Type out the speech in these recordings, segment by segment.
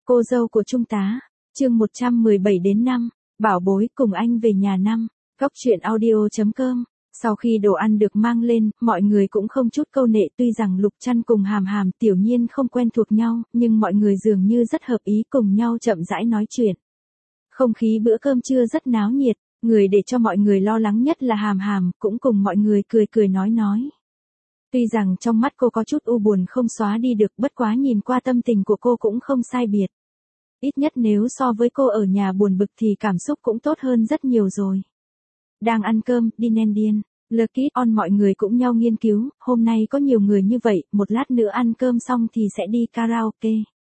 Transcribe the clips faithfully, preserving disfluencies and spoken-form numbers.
Cô dâu của Trung tá, chương một trăm mười bảy đến năm, bảo bối cùng anh về nhà năm, góc truyện audio.com. Sau khi đồ ăn được mang lên, mọi người cũng không chút câu nệ, tuy rằng Lục Trăn cùng Hàm Hàm Tiểu Nhiên không quen thuộc nhau, nhưng mọi người dường như rất hợp ý cùng nhau chậm rãi nói chuyện. Không khí bữa cơm trưa rất náo nhiệt, người để cho mọi người lo lắng nhất là Hàm Hàm, cũng cùng mọi người cười cười nói nói. Tuy rằng trong mắt cô có chút u buồn không xóa đi được, bất quá nhìn qua tâm tình của cô cũng không sai biệt. Ít nhất nếu so với cô ở nhà buồn bực thì cảm xúc cũng tốt hơn rất nhiều rồi. Đang ăn cơm, đi nen điên, Lucky On mọi người cũng nhau nghiên cứu, hôm nay có nhiều người như vậy, một lát nữa ăn cơm xong thì sẽ đi karaoke.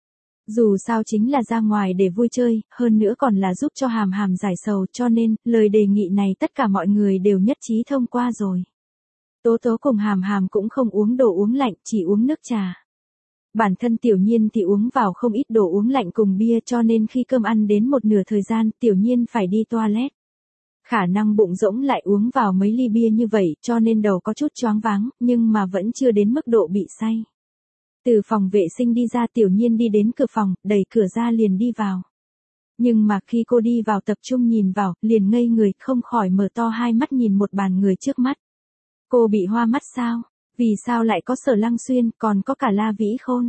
Dù sao chính là ra ngoài để vui chơi, hơn nữa còn là giúp cho Hàm Hàm giải sầu, cho nên, lời đề nghị này tất cả mọi người đều nhất trí thông qua rồi. Tố Tố cùng Hàm Hàm cũng không uống đồ uống lạnh, chỉ uống nước trà. Bản thân Tiểu Nhiên thì uống vào không ít đồ uống lạnh cùng bia, cho nên khi cơm ăn đến một nửa thời gian, Tiểu Nhiên phải đi toilet. Khả năng bụng rỗng lại uống vào mấy ly bia như vậy, cho nên đầu có chút choáng váng, nhưng mà vẫn chưa đến mức độ bị say. Từ phòng vệ sinh đi ra, Tiểu Nhiên đi đến cửa phòng, đẩy cửa ra liền đi vào. Nhưng mà khi cô đi vào tập trung nhìn vào, liền ngây người, không khỏi mở to hai mắt nhìn một bàn người trước mắt. Cô bị hoa mắt sao? Vì sao lại có Sở Lăng Xuyên, còn có cả La Vĩ Khôn?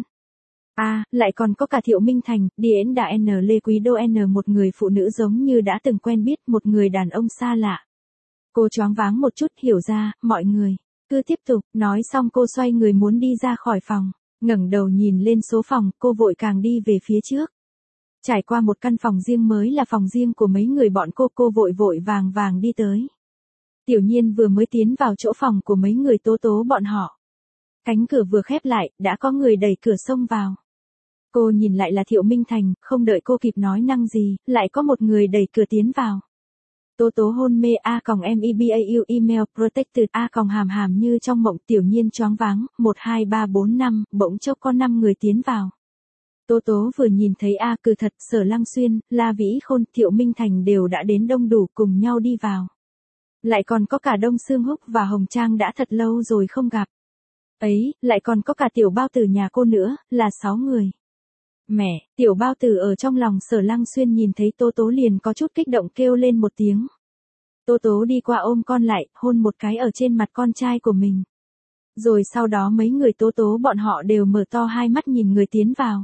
À, lại còn có cả Thiệu Minh Thành, Điển Đà N Lê Quý Đô N, một người phụ nữ giống như đã từng quen biết, một người đàn ông xa lạ. Cô choáng váng một chút, hiểu ra, mọi người, cứ tiếp tục, nói xong cô xoay người muốn đi ra khỏi phòng, ngẩng đầu nhìn lên số phòng, cô vội càng đi về phía trước. Trải qua một căn phòng riêng mới là phòng riêng của mấy người bọn cô, cô vội vội vàng vàng đi tới. Tiểu Nhiên vừa mới tiến vào chỗ phòng của mấy người Tố Tố bọn họ. Cánh cửa vừa khép lại, đã có người đẩy cửa xông vào. Cô nhìn lại là Thiệu Minh Thành, không đợi cô kịp nói năng gì, lại có một người đẩy cửa tiến vào. Tố Tố hôn mê a còng mebau email protected a còng Hàm Hàm như trong mộng. Tiểu Nhiên choáng váng, một hai ba bốn năm, bỗng chốc có năm người tiến vào. Tố Tố vừa nhìn thấy a cừ thật, Sở Lăng Xuyên, La Vĩ Khôn, Thiệu Minh Thành đều đã đến đông đủ cùng nhau đi vào. Lại còn có cả Đông Sương Húc và Hồng Trang đã thật lâu rồi không gặp. Ấy, lại còn có cả Tiểu Bao Tử nhà cô nữa, là sáu người. Mẹ, Tiểu Bao Tử ở trong lòng Sở Lăng Xuyên nhìn thấy Tố Tố liền có chút kích động kêu lên một tiếng. Tố Tố đi qua ôm con lại, hôn một cái ở trên mặt con trai của mình. Rồi sau đó mấy người Tố Tố bọn họ đều mở to hai mắt nhìn người tiến vào.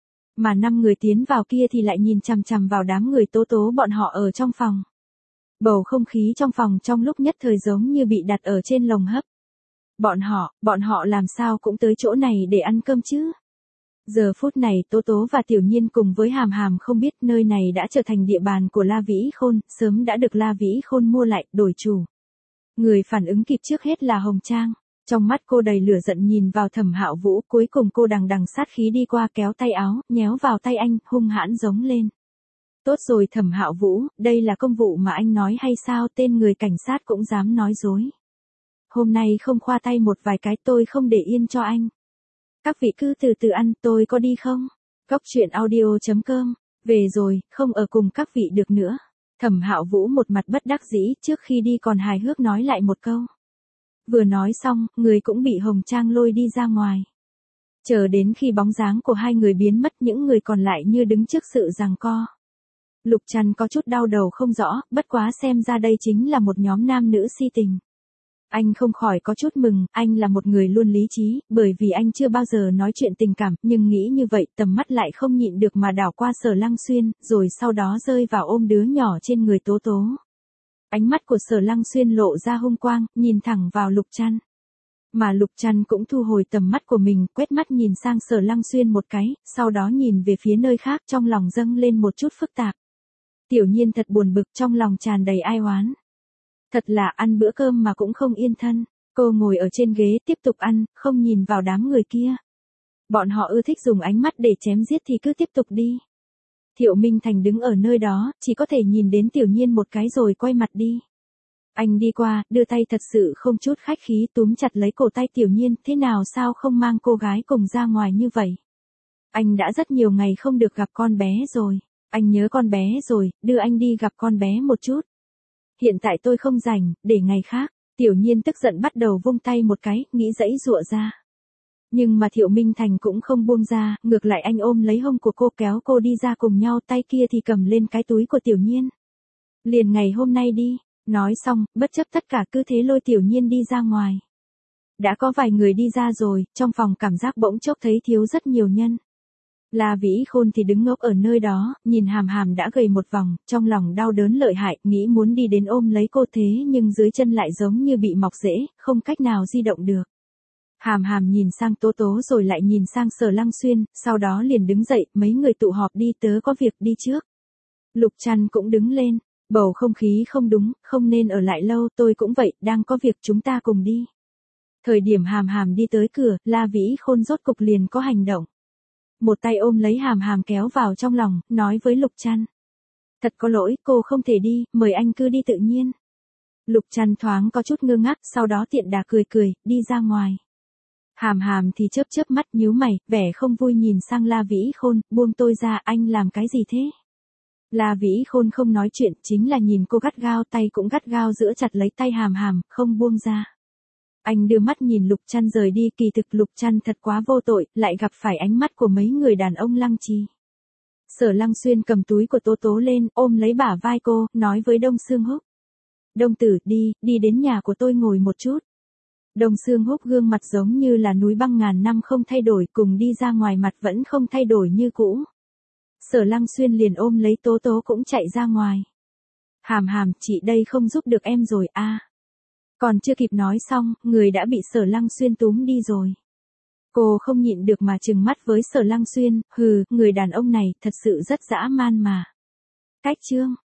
Mà năm người tiến vào kia thì lại nhìn chằm chằm vào đám người Tố Tố bọn họ ở trong phòng. Bầu không khí trong phòng trong lúc nhất thời giống như bị đặt ở trên lồng hấp. Bọn họ, bọn họ làm sao cũng tới chỗ này để ăn cơm chứ? Giờ phút này Tố Tố và Tiểu Nhiên cùng với Hàm Hàm không biết nơi này đã trở thành địa bàn của La Vĩ Khôn, sớm đã được La Vĩ Khôn mua lại, đổi chủ. Người phản ứng kịp trước hết là Hồng Trang. Trong mắt cô đầy lửa giận nhìn vào Thẩm Hạo Vũ, cuối cùng cô đằng đằng sát khí đi qua kéo tay áo, nhéo vào tay anh, hung hãn giống lên. Tốt rồi Thẩm Hạo Vũ, đây là công vụ mà anh nói hay sao? Tên người cảnh sát cũng dám nói dối. Hôm nay không khoa tay một vài cái tôi không để yên cho anh. Các vị cứ từ từ ăn, tôi có đi không? Góc truyện audio.com, về rồi, không ở cùng các vị được nữa. Thẩm Hạo Vũ một mặt bất đắc dĩ, trước khi đi còn hài hước nói lại một câu. Vừa nói xong, người cũng bị Hồng Trang lôi đi ra ngoài. Chờ đến khi bóng dáng của hai người biến mất, những người còn lại như đứng trước sự giằng co. Lục Trăn có chút đau đầu không rõ, bất quá xem ra đây chính là một nhóm nam nữ si tình. Anh không khỏi có chút mừng, anh là một người luôn lý trí, bởi vì anh chưa bao giờ nói chuyện tình cảm, nhưng nghĩ như vậy tầm mắt lại không nhịn được mà đảo qua Sở Lăng Xuyên, rồi sau đó rơi vào ôm đứa nhỏ trên người Tố Tố. Ánh mắt của Sở Lăng Xuyên lộ ra hung quang, nhìn thẳng vào Lục Trăn. Mà Lục Trăn cũng thu hồi tầm mắt của mình, quét mắt nhìn sang Sở Lăng Xuyên một cái, sau đó nhìn về phía nơi khác, trong lòng dâng lên một chút phức tạp. Tiểu Nhiên thật buồn bực, trong lòng tràn đầy ai oán. Thật là ăn bữa cơm mà cũng không yên thân. Cô ngồi ở trên ghế tiếp tục ăn, không nhìn vào đám người kia. Bọn họ ưa thích dùng ánh mắt để chém giết thì cứ tiếp tục đi. Thiệu Minh Thành đứng ở nơi đó, chỉ có thể nhìn đến Tiểu Nhiên một cái rồi quay mặt đi. Anh đi qua, đưa tay thật sự không chút khách khí túm chặt lấy cổ tay Tiểu Nhiên, thế nào sao không mang cô gái cùng ra ngoài như vậy? Anh đã rất nhiều ngày không được gặp con bé rồi. Anh nhớ con bé rồi, đưa anh đi gặp con bé một chút. Hiện tại tôi không rảnh, để ngày khác. Tiểu Nhiên tức giận bắt đầu vung tay một cái, nghĩ giãy giụa ra. Nhưng mà Thiệu Minh Thành cũng không buông ra, ngược lại anh ôm lấy hông của cô kéo cô đi ra cùng nhau, tay kia thì cầm lên cái túi của Tiểu Nhiên. Liền ngày hôm nay đi, nói xong, bất chấp tất cả cứ thế lôi Tiểu Nhiên đi ra ngoài. Đã có vài người đi ra rồi, trong phòng cảm giác bỗng chốc thấy thiếu rất nhiều nhân. La Vĩ Khôn thì đứng ngốc ở nơi đó, nhìn Hàm Hàm đã gầy một vòng, trong lòng đau đớn lợi hại, nghĩ muốn đi đến ôm lấy cô thế nhưng dưới chân lại giống như bị mọc rễ, không cách nào di động được. Hàm Hàm nhìn sang Tố Tố rồi lại nhìn sang Sở Lăng Xuyên, sau đó liền đứng dậy, mấy người tụ họp đi, tớ có việc đi trước. Lục Trăn cũng đứng lên, bầu không khí không đúng, không nên ở lại lâu, tôi cũng vậy, đang có việc chúng ta cùng đi. Thời điểm Hàm Hàm đi tới cửa, La Vĩ Khôn rốt cục liền có hành động. Một tay ôm lấy Hàm Hàm kéo vào trong lòng, nói với Lục Trăn. Thật có lỗi, cô không thể đi, mời anh cứ đi tự nhiên. Lục Trăn thoáng có chút ngơ ngác, sau đó tiện đà cười cười, đi ra ngoài. Hàm Hàm thì chớp chớp mắt nhíu mày, vẻ không vui nhìn sang La Vĩ Khôn, buông tôi ra, anh làm cái gì thế? La Vĩ Khôn không nói chuyện, chính là nhìn cô gắt gao, tay cũng gắt gao giữ chặt lấy tay Hàm Hàm, không buông ra. Anh đưa mắt nhìn Lục Trăn rời đi, kỳ thực Lục Trăn thật quá vô tội, lại gặp phải ánh mắt của mấy người đàn ông lăng trì. Sở Lăng Xuyên cầm túi của Tố Tố lên, ôm lấy bả vai cô, nói với Đông Sương Húc. Đông tử, đi, đi đến nhà của tôi ngồi một chút. Đông Sương Húc gương mặt giống như là núi băng ngàn năm không thay đổi, cùng đi ra ngoài mặt vẫn không thay đổi như cũ. Sở Lăng Xuyên liền ôm lấy Tố Tố cũng chạy ra ngoài. Hàm Hàm, chị đây không giúp được em rồi a. À. Còn chưa kịp nói xong, người đã bị Sở Lăng Xuyên túm đi rồi. Cô không nhịn được mà trừng mắt với Sở Lăng Xuyên, hừ, người đàn ông này thật sự rất dã man mà. Cách chương